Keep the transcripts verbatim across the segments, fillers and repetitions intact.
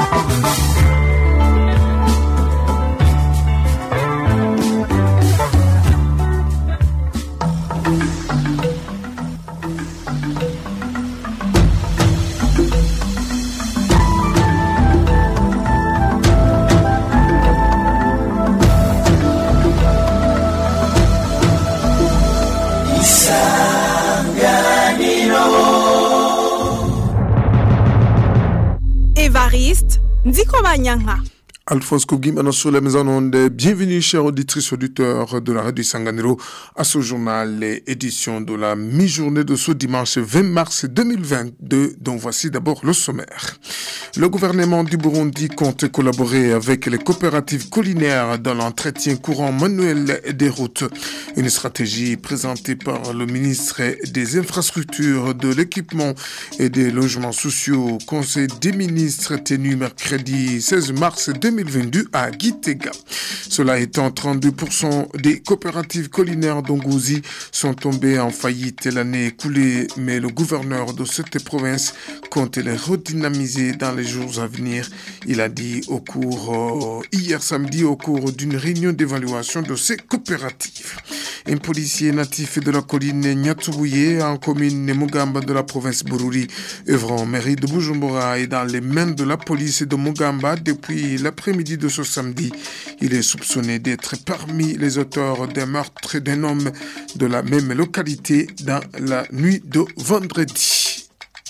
Ndiko Banyanga. Alphonse Kogim sur la maison onde. Bienvenue, chers auditrices et auditeurs de la radio Sanganiro, à ce journal, édition de la mi-journée de ce dimanche vingt mars deux mille vingt-deux, dont voici d'abord le sommaire. Le gouvernement du Burundi compte collaborer avec les coopératives collinaires dans l'entretien courant manuel des routes. Une stratégie présentée par le ministre des Infrastructures, de l'Équipement et des Logements Sociaux au Conseil des ministres tenu mercredi seize mars deux mille vingt-deux à Gitega. Cela étant, trente-deux pour cent des coopératives collinaires d'Ongouzi sont tombées en faillite l'année écoulée, mais le gouverneur de cette province compte les redynamiser dans les jours à venir. Il a dit au cours, euh, hier samedi, au cours d'une réunion d'évaluation de ces coopératives. Un policier natif de la colline Nyatsubuye, en commune Mugamba de la province Bururi, œuvrant en mairie de Bujumbura, est dans les mains de la police de Mugamba depuis l'après-midi de ce samedi. Il est soupçonné d'être parmi les auteurs d'un meurtre d'un homme de la même localité dans la nuit de vendredi.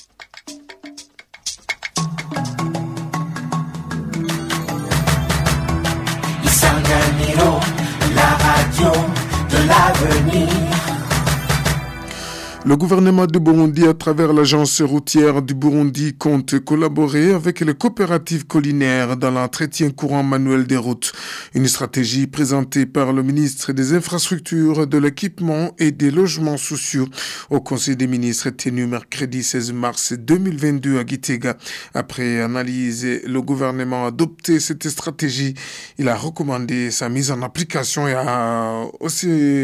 Isanganiro, la radio de l'avenir. Le gouvernement du Burundi, à travers l'agence routière du Burundi, compte collaborer avec les coopératives collinaires dans l'entretien courant manuel des routes. Une stratégie présentée par le ministre des Infrastructures, de l'Équipement et des Logements Sociaux au Conseil des ministres tenu mercredi seize mars deux mille vingt-deux à Gitega. Après analyse, le gouvernement a adopté cette stratégie. Il a recommandé sa mise en application et a aussi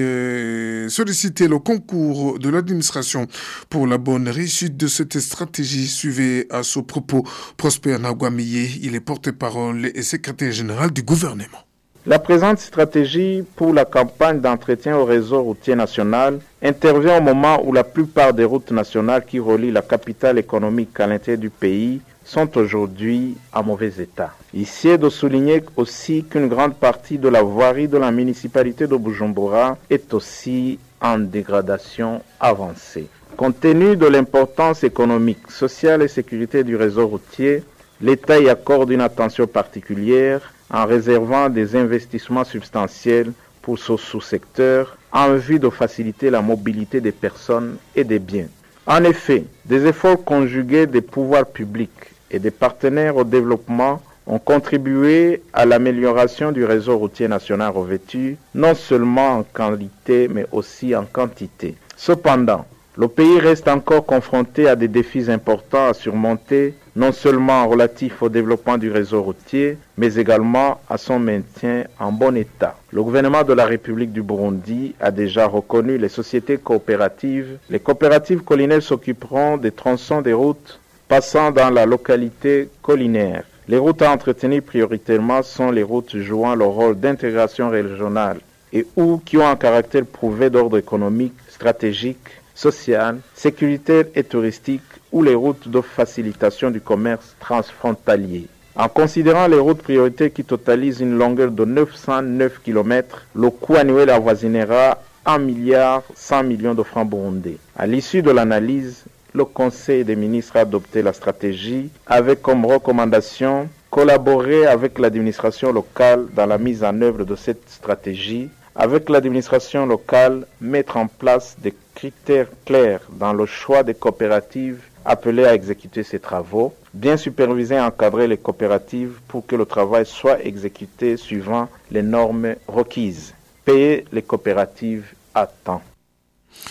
sollicité le concours de l'administration pour la bonne réussite de cette stratégie. Suivez à ce propos Prosper Nagwamiye, il est porte-parole et secrétaire général du gouvernement. La présente stratégie pour la campagne d'entretien au réseau routier national intervient au moment où la plupart des routes nationales qui relient la capitale économique à l'intérieur du pays sont aujourd'hui en mauvais état. Ici est de souligner aussi qu'une grande partie de la voirie de la municipalité de Bujumbura est aussi en dégradation avancée. Compte tenu de l'importance économique, sociale et sécurité du réseau routier, l'État y accorde une attention particulière en réservant des investissements substantiels pour ce sous-secteur en vue de faciliter la mobilité des personnes et des biens. En effet, des efforts conjugués des pouvoirs publics et des partenaires au développement ont contribué à l'amélioration du réseau routier national revêtu, non seulement en qualité, mais aussi en quantité. Cependant, le pays reste encore confronté à des défis importants à surmonter, non seulement relatifs au développement du réseau routier, mais également à son maintien en bon état. Le gouvernement de la République du Burundi a déjà reconnu les sociétés coopératives. Les coopératives collinaires s'occuperont des tronçons des routes passant dans la localité collinaire. Les routes à entretenir prioritairement sont les routes jouant le rôle d'intégration régionale et ou qui ont un caractère prouvé d'ordre économique, stratégique, social, sécuritaire et touristique ou les routes de facilitation du commerce transfrontalier. En considérant les routes prioritaires qui totalisent une longueur de neuf cent neuf kilomètres, le coût annuel avoisinera un milliard cent millions de francs burundais. À l'issue de l'analyse, le Conseil des ministres a adopté la stratégie avec comme recommandation collaborer avec l'administration locale dans la mise en œuvre de cette stratégie. Avec l'administration locale, mettre en place des critères clairs dans le choix des coopératives appelées à exécuter ces travaux, bien superviser et encadrer les coopératives pour que le travail soit exécuté suivant les normes requises, payer les coopératives à temps.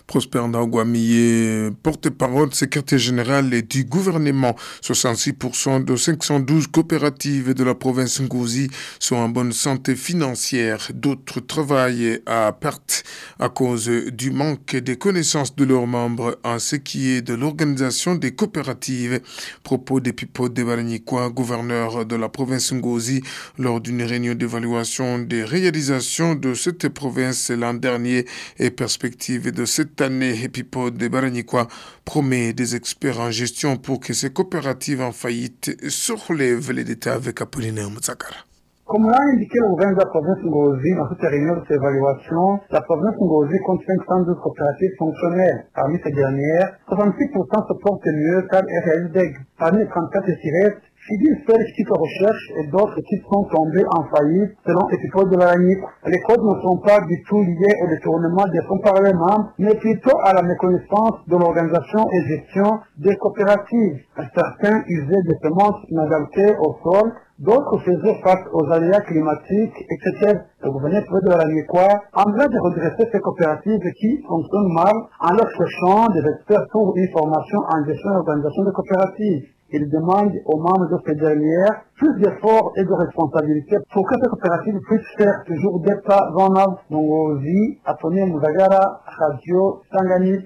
Prosper Ndagwamiye, porte-parole, secrétaire général du gouvernement. soixante-six pour cent de cinq cent douze coopératives de la province Ngozi sont en bonne santé financière. D'autres travaillent à perte à cause du manque des connaissances de leurs membres en ce qui est de l'organisation des coopératives. Propos de Pipo Debaranyikwa, gouverneur de la province Ngozi, lors d'une réunion d'évaluation des réalisations de cette province l'an dernier et perspective de cette année. Pipo Debaranyikwa promet des experts en gestion pour que ces coopératives en faillite se relèvent. Les détails avec Apollinaire Moutsakara. Comme l'a indiqué le gouverneur de la province Ngozi dans cette réunion de évaluation, la province Ngozi compte cinq cent douze coopératives fonctionnelles. Parmi ces dernières, soixante-six pour cent se portent mieux car elles réalisent des. Parmi les trente-quatre qui restent, Fidil fait des petites recherches et d'autres qui sont tombés en faillite selon Epipode de l'Aranique. Les causes ne sont pas du tout liées au détournement des fonds par les membres, mais plutôt à la méconnaissance de l'organisation et gestion des coopératives. Certains usaient des semences inadaptées au sol, d'autres faisaient face aux aléas climatiques, et cetera. Le gouverneur de l'Aranique en train de redresser ces coopératives qui fonctionnent mal en leur cherchant des experts pour une formation en gestion et organisation des coopératives. Il demande aux membres de ces dernières plus d'efforts et de responsabilités pour que ces coopératives puissent faire toujours des pas en avant. Ngozi, Atone Muzagara, Radio Sanganilo.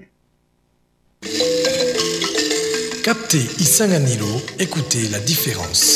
Captez Isanganilo, écoutez la différence.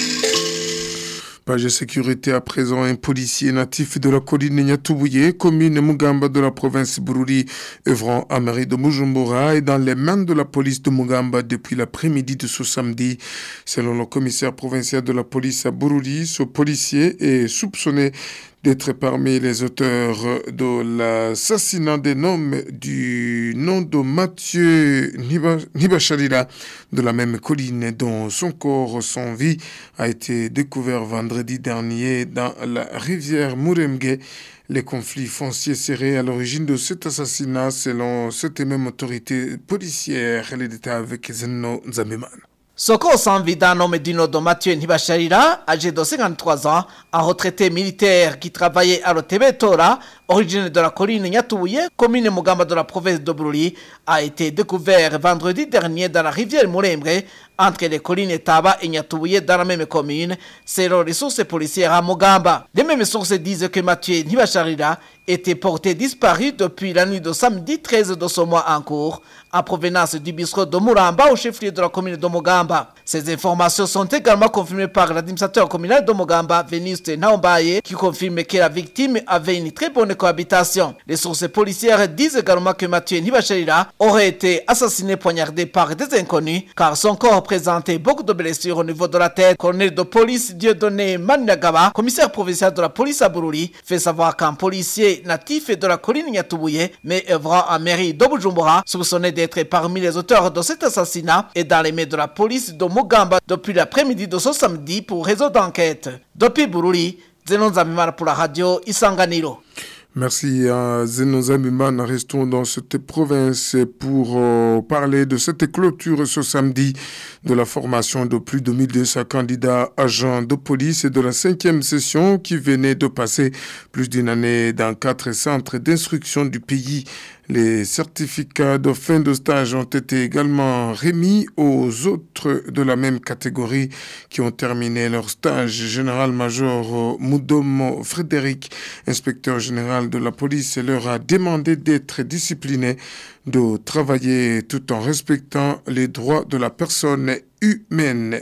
Page sécurité à présent, un policier natif de la colline Nyatubouye, commune Mugamba de la province Bururi, œuvrant à mairie de Bujumbura, est dans les mains de la police de Mugamba depuis l'après-midi de ce samedi. Selon le commissaire provincial de la police à Bururi, ce policier est soupçonné d'être parmi les auteurs de l'assassinat d'un homme du nom de Mathieu Nibacharila de la même colline dont son corps sans vie a été découvert vendredi dernier dans la rivière Muremge. Les conflits fonciers seraient à l'origine de cet assassinat selon cette même autorité policière. Les détails avec Zeno Nzamiman. Ce corps sans vie d'un homme du nom de Mathieu Nibacharila, âgé de cinquante-trois ans, un retraité militaire qui travaillait à Rotebetora, originaire de la colline Nyatubouye, commune Mugamba de la province de Bururi, a été découvert vendredi dernier dans la rivière Muremre, entre les collines Taba et Nyatubouye dans la même commune, selon les sources policières à Mugamba. Les mêmes sources disent que Mathieu Nibacharila était porté disparu depuis la nuit de samedi treize de ce mois en cours, en provenance du bistrot de Muramba au chef-lieu de la commune de Mugamba. Ces informations sont également confirmées par l'administrateur communal de Mugamba, Vénuste Naombaye, qui confirme que la victime avait une très bonne cohabitation. Les sources policières disent également que Mathieu Nibacharila aurait été assassiné poignardé par des inconnus, car son corps présentait beaucoup de blessures au niveau de la tête. Colonel de police Dieudonné Maniagaba, commissaire provincial de la police à Bururi, fait savoir qu'un policier natif de la colline Nyatubouye, mais œuvrant à mairie de Bujumbura, soupçonné d'être parmi les auteurs de cet assassinat, est dans les mains de la police de Mugamba depuis l'après-midi de ce samedi pour réseau d'enquête. Depuis Bururi, Zenon Zamimara pour la radio Isanganilo. Merci à Zeno Zamiman. Restons dans cette province pour euh, parler de cette clôture ce samedi de la formation de plus de mille deux cents candidats agents de police et de la cinquième session qui venait de passer plus d'une année dans quatre centres d'instruction du pays. Les certificats de fin de stage ont été également remis aux autres de la même catégorie qui ont terminé leur stage. Général-major Moudomo Frédéric, inspecteur général de la police, leur a demandé d'être disciplinés, de travailler tout en respectant les droits de la personne humaine.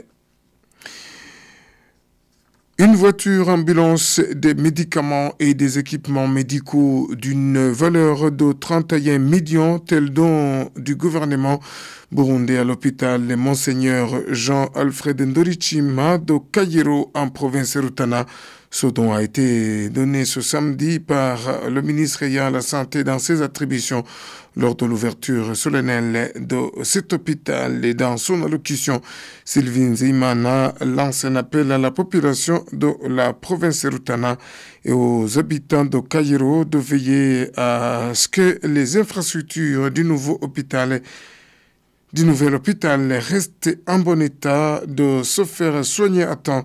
Une voiture ambulance, des médicaments et des équipements médicaux d'une valeur de trente et un millions, tel don du gouvernement burundais à l'hôpital Monseigneur Jean-Alfred Ndorichima de Kayero en province Rutana. Ce don a été donné ce samedi par le ministre ayant la santé dans ses attributions lors de l'ouverture solennelle de cet hôpital. Et dans son allocution, Sylvine Zimana lance un appel à la population de la province Rutana et aux habitants de Kayero de veiller à ce que les infrastructures du nouveau hôpital du nouvel hôpital restent en bon état, de se faire soigner à temps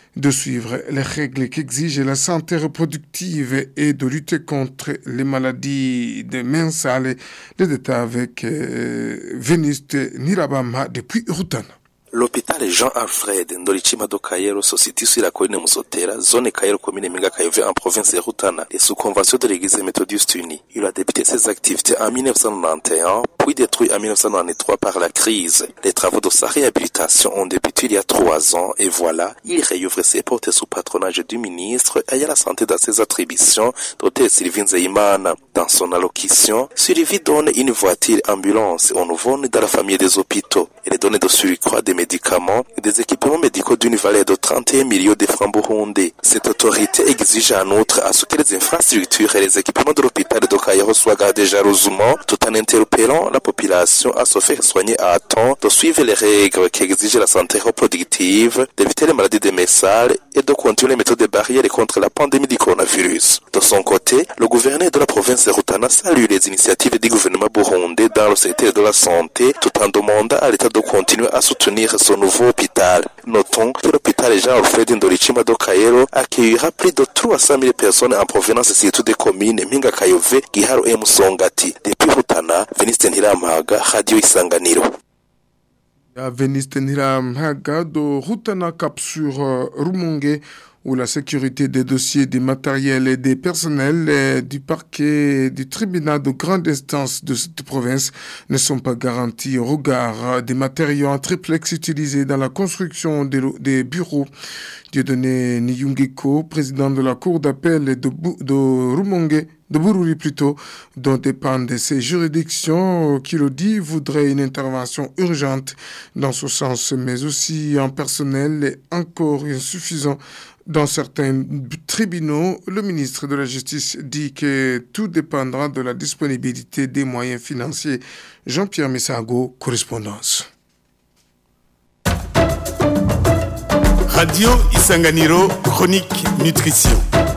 de suivre les règles qu'exige la santé reproductive et de lutter contre les maladies de mensales. Les détails avec euh, Vénuste Nirabama depuis Rutana. L'hôpital Jean-Alfred Ndolichima do Kayero se situe sur la colline Musotera, zone Kayero, commune Minga Kayove, en province de Rutana, et sous convention de l'église méthodiste unie. Il a débuté ses activités en dix-neuf cent quatre-vingt-onze, puis détruit en dix-neuf cent quatre-vingt-treize par la crise. Les travaux de sa réhabilitation ont débuté il y a trois ans, et voilà, il réouvre ses portes sous patronage du ministre ayant la santé dans ses attributions, Dr Sylvain Zeimana. Dans son allocution, Sylvie donne une voiture ambulance au nouveau-né dans la famille des hôpitaux, et les données de surcroît des médicaments et des équipements médicaux d'une valeur de trente et un millions de francs burundais. Cette autorité exige en outre à ce que les infrastructures et les équipements de l'hôpital de Kayero soient gardés jalousement, tout en interpellant la population à se faire soigner à temps, de suivre les règles qui exigent la santé reproductive, d'éviter les maladies des messales et de continuer les méthodes de barrière contre la pandémie du coronavirus. De son côté, le gouverneur de la province de Rutana salue les initiatives du gouvernement burundais dans le secteur de la santé, tout en demandant à l'État de continuer à soutenir son nouveau hôpital. Notons que l'hôpital Jean-Alfred Ndolichima do Kayero accueillera plus de trois cent mille personnes en provenance surtout des communes Minga Kayove, Giharo et Musongati. Depuis Rutana, Vénuste Ntiramaga, Radio Isanganiro. Vénuste Ntiramaga de Rutana cap sur euh, Rumonge, où la sécurité des dossiers, des matériels et des personnels euh, du parquet et du tribunal de grande instance de cette province ne sont pas garantis au regard des matériaux en triplex utilisés dans la construction des, des bureaux. Dieudonné Niyungeko, président de la cour d'appel de, de Rumonge, de Bururi plutôt, dont dépendent ces juridictions, qui le dit, voudrait une intervention urgente dans ce sens, mais aussi en personnel encore insuffisant dans certains tribunaux. Le ministre de la Justice dit que tout dépendra de la disponibilité des moyens financiers. Jean-Pierre Messago, correspondance. Radio Isanganiro, chronique nutrition.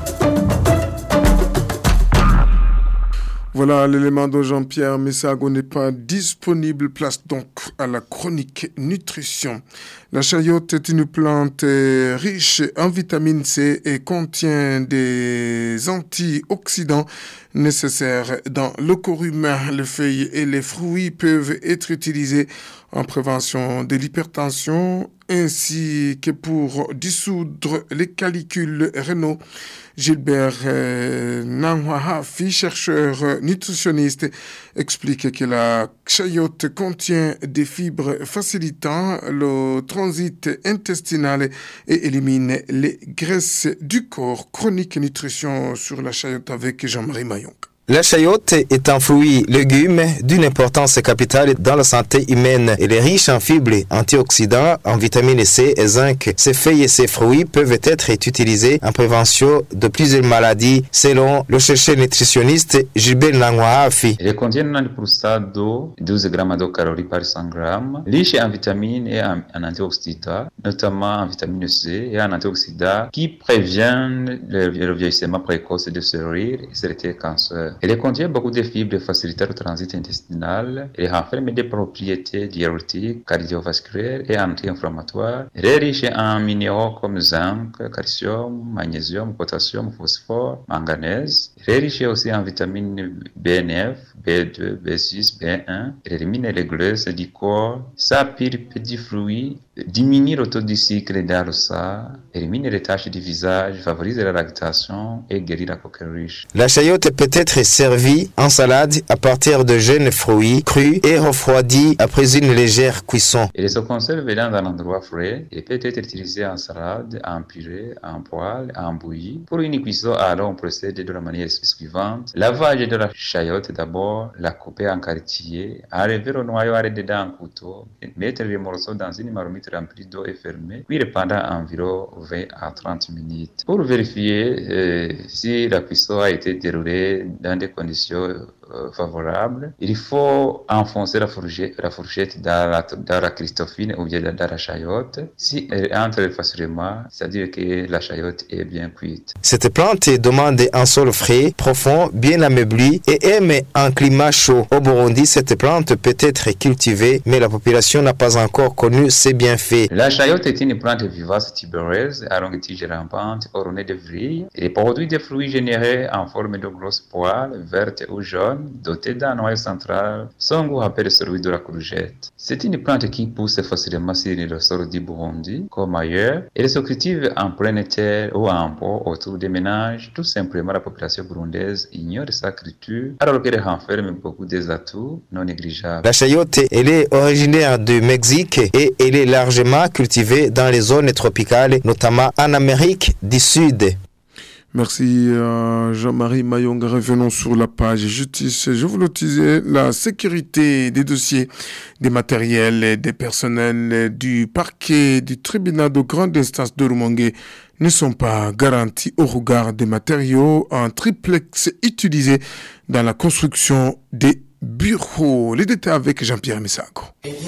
Voilà, l'élément de Jean-Pierre Messago n'est pas disponible. Place donc à la chronique nutrition. La chayote est une plante riche en vitamine C et contient des antioxydants nécessaires dans le corps humain. Les feuilles et les fruits peuvent être utilisés en prévention de l'hypertension ainsi que pour dissoudre les calicules rénaux. Gilbert euh, Nanwahafi, chercheur nutritionniste, explique que la chayote contient des fibres facilitant le transit intestinal et élimine les graisses du corps. Chronique nutrition sur la chayote avec Jean-Marie Mayon. La chayote est un fruit légume d'une importance capitale dans la santé humaine. Elle est riche en fibres, antioxydants, en vitamine C et zinc. Ses feuilles et ses fruits peuvent être utilisés en prévention de plusieurs maladies, selon le chercheur nutritionniste Gilbert Nangwahafi. Elle contient neuf pour cent d'eau, douze grammes de calories par cent grammes, riche en vitamines et en, en antioxydants, notamment en vitamine C et en antioxydants qui préviennent le, le vieillissement précoce des cellules et certains cancers. Elle contient beaucoup de fibres facilitant le transit intestinal. Elle renferme des propriétés diurétiques, cardiovasculaires et anti-inflammatoires. Elle est riche en minéraux comme zinc, calcium, magnésium, potassium, phosphore, manganèse. Elle est riche aussi en vitamines B neuf, B deux, B six, B un. Elle élimine les graisses du corps. Sa pulpe du fruit diminue le taux du sucre dans le sang, élimine les taches du visage, favorise la lactation et guérit la coquille riche. La chayote peut être servie en salade à partir de jeunes fruits crus et refroidis après une légère cuisson. Elle se conserve dans un endroit frais et peut être utilisée en salade, en purée, en poêle, en bouillie. Pour une cuisson, alors on procède de la manière suivante. Lavage de la chayote d'abord, la couper en quartiers, enlever le noyau, arrêter dedans un couteau, mettre les morceaux dans une marmite remplie d'eau et fermée, puis pendant environ vingt à trente minutes. Pour vérifier euh, si la cuisson a été déroulée dans des conditions euh, favorable, il faut enfoncer la fourchette, la fourchette dans la, dans la Christophine ou bien dans la chayotte. Si elle entre facilement, c'est-à-dire que la chayotte est bien cuite. Cette plante demande un sol frais, profond, bien ameubli et aime un climat chaud. Au Burundi, cette plante peut être cultivée, mais la population n'a pas encore connu ses bienfaits. La chayotte est une plante vivace tubereuse à longue tige rampante, ornée de vrilles et produit des fruits générés en forme de grosses poils, vertes ou jaunes, dotées d'un noyau central. Son goût rappelle celui de la courgette. C'est une plante qui pousse facilement sur le sol du Burundi, comme ailleurs. Elle se cultive en pleine terre ou en pot autour des ménages. Tout simplement, la population burundaise ignore sa culture, alors qu'elle renferme beaucoup des atouts non négligeables. La chayotte, elle est originaire du Mexique et elle est largement cultivée dans les zones tropicales, notamment en Amérique du Sud. Merci euh, Jean-Marie Mayonga. Revenons sur la page justice. Je vous le disais, la sécurité des dossiers, des matériels et des personnels du parquet du tribunal de grande instance de Rumongue ne sont pas garantis au regard des matériaux en triplex utilisés dans la construction des bureaux. Les détails avec Jean-Pierre Misago.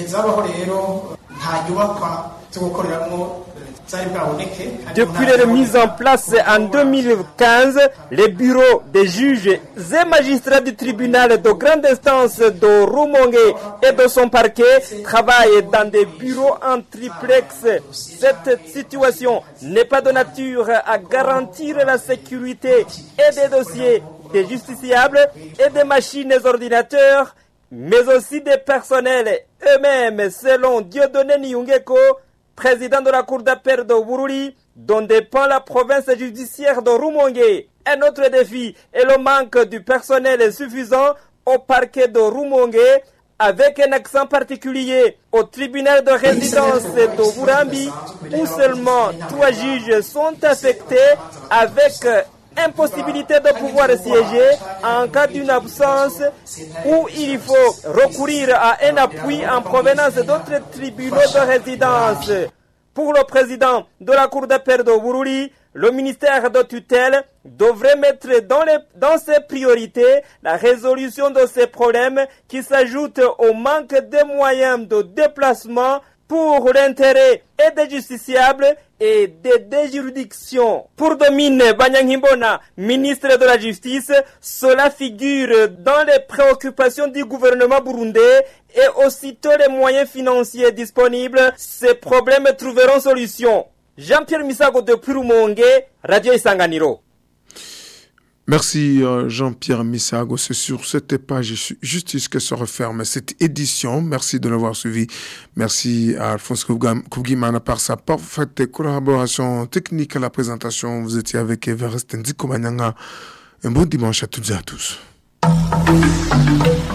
Depuis leur mise en place en deux mille quinze, les bureaux des juges et magistrats du tribunal de grande instance de Rumongue et de son parquet travaillent dans des bureaux en triplex. Cette situation n'est pas de nature à garantir la sécurité et des dossiers des justiciables et des machines ordinateurs, mais aussi des personnels eux-mêmes, selon Dieudonné Niungeko, président de la cour d'appel de Bururi, dont dépend la province judiciaire de Rumongue. Un autre défi est le manque du personnel suffisant au parquet de Rumongue, avec un accent particulier au tribunal de résidence de Burambi, où seulement trois juges sont affectés, avec impossibilité de pouvoir siéger en cas d'une absence où il faut recourir à un appui en provenance d'autres tribunaux de résidence. Pour le président de la cour d'appel de Bururi, le ministère de tutelle devrait mettre dans, les, dans ses priorités la résolution de ces problèmes qui s'ajoutent au manque de moyens de déplacement pour l'intérêt et des justiciables et des déjuridictions. Pour Domine Banyangimbona, ministre de la Justice, cela figure dans les préoccupations du gouvernement burundais et aussitôt les moyens financiers disponibles, ces problèmes trouveront solution. Jean-Pierre Misago de Rumongue, Radio Isanganiro. Merci Jean-Pierre Misago. C'est sur cette page justice que se referme cette édition. Merci de l'avoir suivi. Merci à Alphonse Kougimana par sa parfaite collaboration technique à la présentation. Vous étiez avec Everest Ndiko Manyanga. Un bon dimanche à toutes et à tous.